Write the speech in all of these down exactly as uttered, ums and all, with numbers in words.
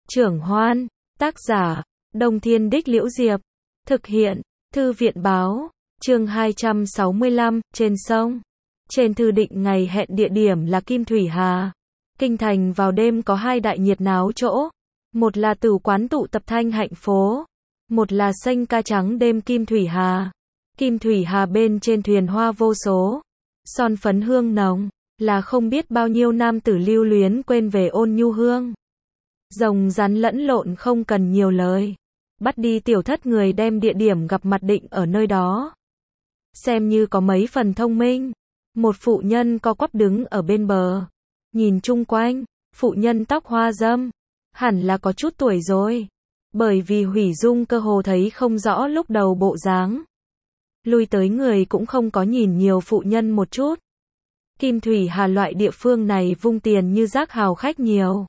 Trưởng Hoan, tác giả, Đông Thiên Đích Liễu Diệp, thực hiện, Thư viện Báo, chương hai trăm sáu mươi lăm, trên sông. Trên thư định ngày hẹn địa điểm là Kim Thủy Hà. Kinh thành vào đêm có hai đại nhiệt náo chỗ. Một là tử quán tụ tập thanh hạnh phố. Một là sênh ca trắng đêm Kim Thủy Hà. Kim Thủy Hà bên trên thuyền hoa vô số. Son phấn hương nồng, là không biết bao nhiêu nam tử lưu luyến quên về ôn nhu hương. Rồng rắn lẫn lộn không cần nhiều lời. Bắt đi tiểu thất người đem địa điểm gặp mặt định ở nơi đó. Xem như có mấy phần thông minh. Một phụ nhân co quắp đứng ở bên bờ. Nhìn chung quanh, phụ nhân tóc hoa râm. Hẳn là có chút tuổi rồi. Bởi vì hủy dung cơ hồ thấy không rõ lúc đầu bộ dáng. Lui tới người cũng không có nhìn nhiều phụ nhân một chút. Kim Thủy Hà loại địa phương này vung tiền như rác hào khách nhiều.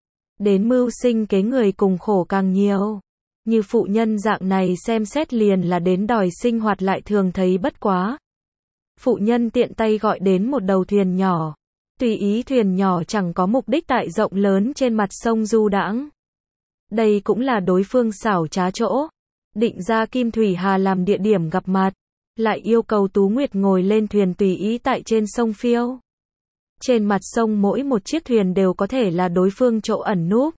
Đến mưu sinh kế người cùng khổ càng nhiều. Như phụ nhân dạng này xem xét liền là đến đòi sinh hoạt lại thường thấy bất quá. Phụ nhân tiện tay gọi đến một đầu thuyền nhỏ. Tùy ý thuyền nhỏ chẳng có mục đích tại rộng lớn trên mặt sông du đãng. Đây cũng là đối phương xảo trá chỗ. Định ra Kim Thủy Hà làm địa điểm gặp mặt. Lại yêu cầu Tú Nguyệt ngồi lên thuyền tùy ý tại trên sông phiêu. Trên mặt sông mỗi một chiếc thuyền đều có thể là đối phương chỗ ẩn núp.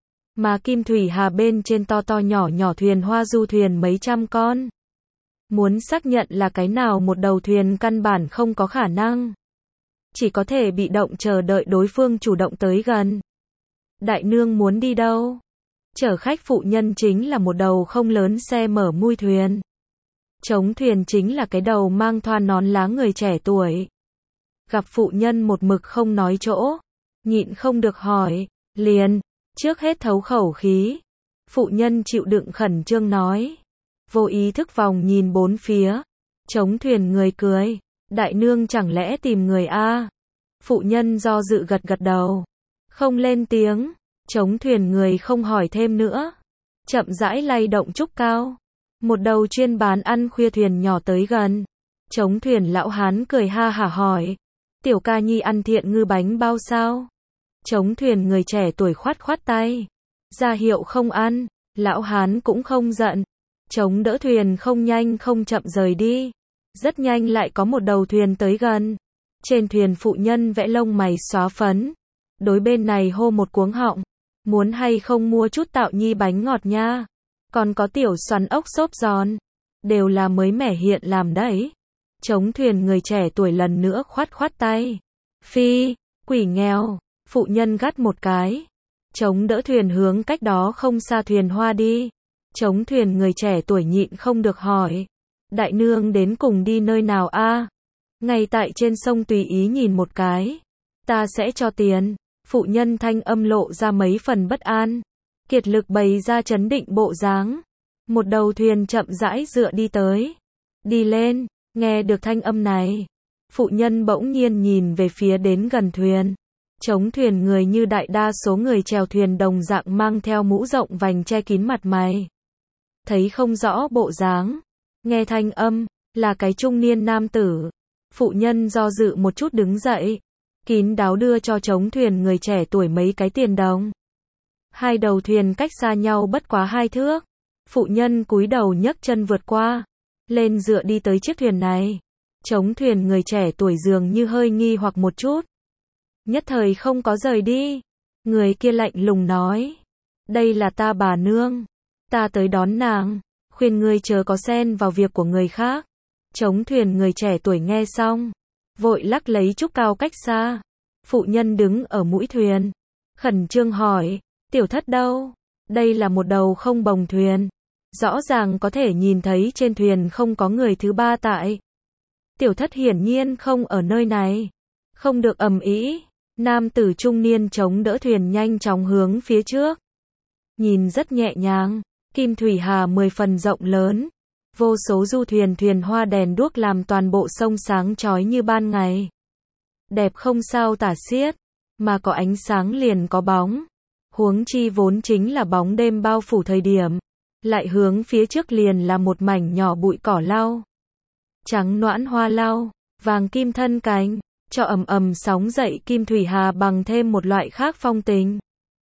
Mà Kim Thủy Hà bên trên to to nhỏ nhỏ thuyền hoa du thuyền mấy trăm con. Muốn xác nhận là cái nào một đầu thuyền căn bản không có khả năng. Chỉ có thể bị động chờ đợi đối phương chủ động tới gần. Đại nương muốn đi đâu? Chở khách phụ nhân chính là một đầu không lớn xe mở mui thuyền. Chống thuyền chính là cái đầu mang thoa nón lá người trẻ tuổi. Gặp phụ nhân một mực không nói chỗ. Nhịn không được hỏi. Liền, trước hết thấu khẩu khí. Phụ nhân chịu đựng khẩn trương nói. Vô ý thức vòng nhìn bốn phía. Chống thuyền người cười. Đại nương chẳng lẽ tìm người a? Phụ nhân do dự gật gật đầu. Không lên tiếng. Chống thuyền người không hỏi thêm nữa. Chậm rãi lay động trúc cao. Một đầu chuyên bán ăn khuya thuyền nhỏ tới gần. Chống thuyền lão hán cười ha hả hỏi. Tiểu ca nhi ăn thiện ngư bánh bao sao? Chống thuyền người trẻ tuổi khoát khoát tay. Ra hiệu không ăn. Lão hán cũng không giận. Chống đỡ thuyền không nhanh không chậm rời đi. Rất nhanh lại có một đầu thuyền tới gần. Trên thuyền phụ nhân vẽ lông mày xóa phấn. Đối bên này hô một cuống họng. Muốn hay không mua chút tạo nhi bánh ngọt nha. Còn có tiểu xoắn ốc xốp giòn. Đều là mới mẻ hiện làm đấy. Chống thuyền người trẻ tuổi lần nữa khoát khoát tay. Phi, quỷ nghèo. Phụ nhân gắt một cái. Chống đỡ thuyền hướng cách đó không xa thuyền hoa đi. Chống thuyền người trẻ tuổi nhịn không được hỏi. Đại nương đến cùng đi nơi nào a? Ngay tại trên sông tùy ý nhìn một cái. Ta sẽ cho tiền. Phụ nhân thanh âm lộ ra mấy phần bất an. Kiệt lực bày ra trấn định bộ dáng. Một đầu thuyền chậm rãi dựa đi tới. Đi lên, nghe được thanh âm này. Phụ nhân bỗng nhiên nhìn về phía đến gần thuyền. Chống thuyền người như đại đa số người chèo thuyền đồng dạng mang theo mũ rộng vành che kín mặt mày. Thấy không rõ bộ dáng. Nghe thanh âm, là cái trung niên nam tử. Phụ nhân do dự một chút đứng dậy. Kín đáo đưa cho chống thuyền người trẻ tuổi mấy cái tiền đồng. Hai đầu thuyền cách xa nhau bất quá hai thước. Phụ nhân cúi đầu nhấc chân vượt qua. Lên dựa đi tới chiếc thuyền này. Chống thuyền người trẻ tuổi dường như hơi nghi hoặc một chút. Nhất thời không có rời đi. Người kia lạnh lùng nói. Đây là ta bà nương. Ta tới đón nàng. Khuyên ngươi chớ có xen vào việc của người khác. Chống thuyền người trẻ tuổi nghe xong. Vội lắc lấy trúc cao cách xa. Phụ nhân đứng ở mũi thuyền. Khẩn trương hỏi. Tiểu thất đâu? Đây là một đầu không bồng thuyền. Rõ ràng có thể nhìn thấy trên thuyền không có người thứ ba tại. Tiểu thất hiển nhiên không ở nơi này. Không được ầm ĩ. Nam tử trung niên chống đỡ thuyền nhanh chóng hướng phía trước. Nhìn rất nhẹ nhàng. Kim Thủy Hà mười phần rộng lớn. Vô số du thuyền thuyền hoa đèn đuốc làm toàn bộ sông sáng chói như ban ngày. Đẹp không sao tả xiết. Mà có ánh sáng liền có bóng. Huống chi vốn chính là bóng đêm bao phủ thời điểm. Lại hướng phía trước liền là một mảnh nhỏ bụi cỏ lau. Trắng noãn hoa lau. Vàng kim thân cánh. Cho ầm ầm sóng dậy Kim Thủy Hà bằng thêm một loại khác phong tình.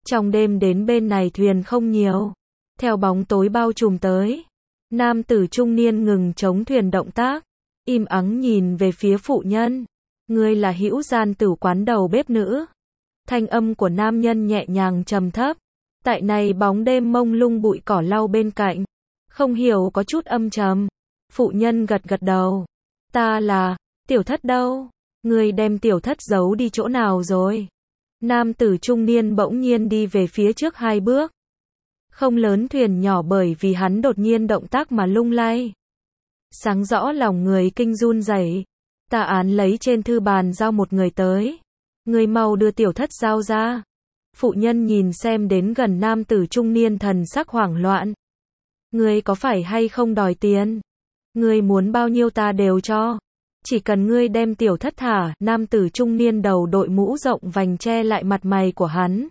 Trong đêm đến bên này thuyền không nhiều. Theo bóng tối bao trùm tới, nam tử trung niên ngừng chống thuyền động tác, im ắng nhìn về phía phụ nhân. Ngươi là Hữu Gian Tử quán đầu bếp nữ. Thanh âm của nam nhân nhẹ nhàng trầm thấp. Tại này bóng đêm mông lung bụi cỏ lau bên cạnh, không hiểu có chút âm trầm. Phụ nhân gật gật đầu. Ta là, tiểu thất đâu? Ngươi đem tiểu thất giấu đi chỗ nào rồi? Nam tử trung niên bỗng nhiên đi về phía trước hai bước. Không lớn thuyền nhỏ bởi vì hắn đột nhiên động tác mà lung lay. Sáng rõ lòng người kinh run rẩy. Tạ án lấy trên thư bàn giao một người tới. Người mau đưa tiểu thất giao ra. Phụ nhân nhìn xem đến gần nam tử trung niên thần sắc hoảng loạn. Ngươi có phải hay không đòi tiền? Ngươi muốn bao nhiêu ta đều cho. Chỉ cần ngươi đem tiểu thất thả. Nam tử trung niên đầu đội mũ rộng vành che lại mặt mày của hắn.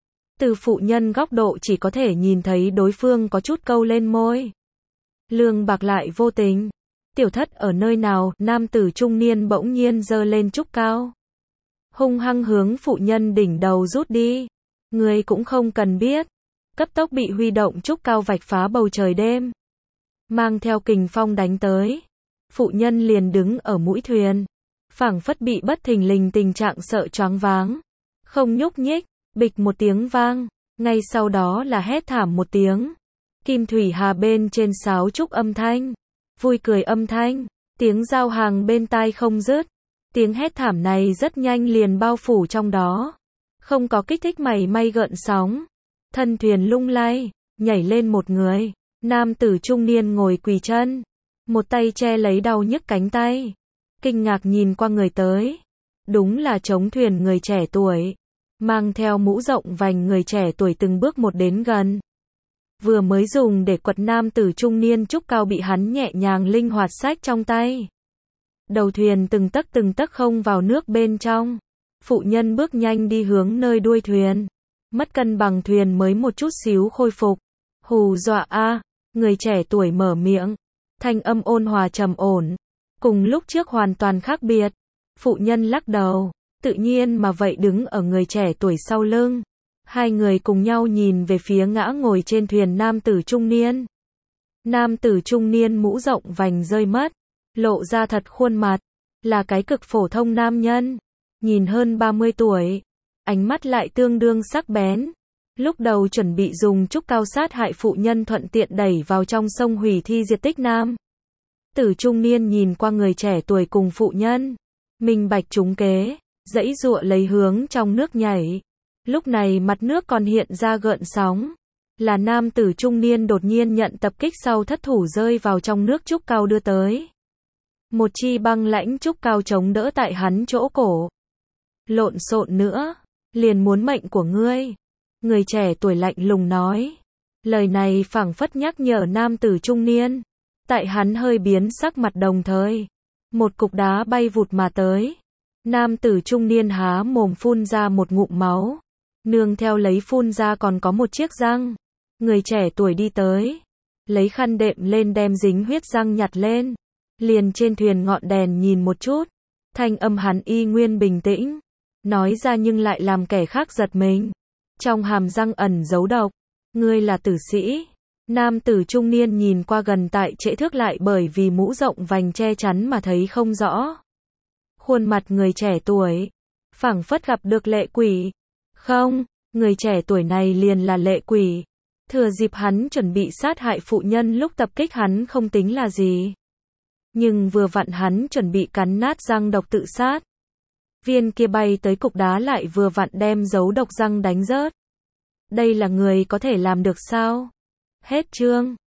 Từ phụ nhân góc độ chỉ có thể nhìn thấy đối phương có chút câu lên môi. Lương bạc lại vô tình. Tiểu thất ở nơi nào? Nam tử trung niên bỗng nhiên giơ lên trúc cao, hung hăng hướng phụ nhân đỉnh đầu rút đi. Ngươi cũng không cần biết. Cấp tốc bị huy động trúc cao vạch phá bầu trời đêm, mang theo kình phong đánh tới. Phụ nhân liền đứng ở mũi thuyền, phảng phất bị bất thình lình tình trạng sợ choáng váng, không nhúc nhích. Bịch một tiếng vang, ngay sau đó là hét thảm một tiếng. Kim thủy hà bên trên sáo trúc âm thanh, vui cười âm thanh, tiếng giao hàng bên tai không dứt. Tiếng hét thảm này rất nhanh liền bao phủ trong đó, không có kích thích mảy may gợn sóng. Thân thuyền lung lay, nhảy lên một người, nam tử trung niên ngồi quỳ chân, một tay che lấy đau nhức cánh tay, kinh ngạc nhìn qua người tới. Đúng là chống thuyền người trẻ tuổi, mang theo mũ rộng vành người trẻ tuổi từng bước một đến gần. Vừa mới dùng để quật nam tử trung niên trúc cao bị hắn nhẹ nhàng linh hoạt xách trong tay. Đầu thuyền từng tấc từng tấc không vào nước bên trong. Phụ nhân bước nhanh đi hướng nơi đuôi thuyền. Mất cân bằng thuyền mới một chút xíu khôi phục. Hù dọa a, người trẻ tuổi mở miệng. Thanh âm ôn hòa trầm ổn. Cùng lúc trước hoàn toàn khác biệt. Phụ nhân lắc đầu. Tự nhiên mà vậy đứng ở người trẻ tuổi sau lưng. Hai người cùng nhau nhìn về phía ngã ngồi trên thuyền nam tử trung niên. Nam tử trung niên mũ rộng vành rơi mất, lộ ra thật khuôn mặt, là cái cực phổ thông nam nhân, nhìn hơn ba mươi tuổi, ánh mắt lại tương đương sắc bén. Lúc đầu chuẩn bị dùng trúc cao sát hại phụ nhân thuận tiện đẩy vào trong sông hủy thi diệt tích nam tử trung niên nhìn qua người trẻ tuổi cùng phụ nhân, minh bạch trúng kế, giãy giụa lấy hướng trong nước nhảy. Lúc này mặt nước còn hiện ra gợn sóng, là nam tử trung niên đột nhiên nhận tập kích sau thất thủ rơi vào trong nước trúc cao đưa tới. Một chi băng lãnh trúc cao chống đỡ tại hắn chỗ cổ. Lộn xộn nữa, liền muốn mệnh của ngươi. Người trẻ tuổi lạnh lùng nói. Lời này phảng phất nhắc nhở nam tử trung niên. Tại hắn hơi biến sắc mặt đồng thời, một cục đá bay vụt mà tới. Nam tử trung niên há mồm phun ra một ngụm máu. Nương theo lấy phun ra còn có một chiếc răng. Người trẻ tuổi đi tới, lấy khăn đệm lên đem dính huyết răng nhặt lên, liền trên thuyền ngọn đèn nhìn một chút. Thanh âm hắn y nguyên bình tĩnh, nói ra nhưng lại làm kẻ khác giật mình. Trong hàm răng ẩn giấu độc. Ngươi là tử sĩ. Nam tử trung niên nhìn qua gần tại trễ thước lại bởi vì mũ rộng vành che chắn mà thấy không rõ. Khuôn mặt người trẻ tuổi, phảng phất gặp được lệ quỷ. Không, người trẻ tuổi này liền là lệ quỷ. Thừa dịp hắn chuẩn bị sát hại phụ nhân lúc tập kích hắn không tính là gì. Nhưng vừa vặn hắn chuẩn bị cắn nát răng độc tự sát. Viên kia bay tới cục đá lại vừa vặn đem dấu độc răng đánh rớt. Đây là người có thể làm được sao? Hết chương.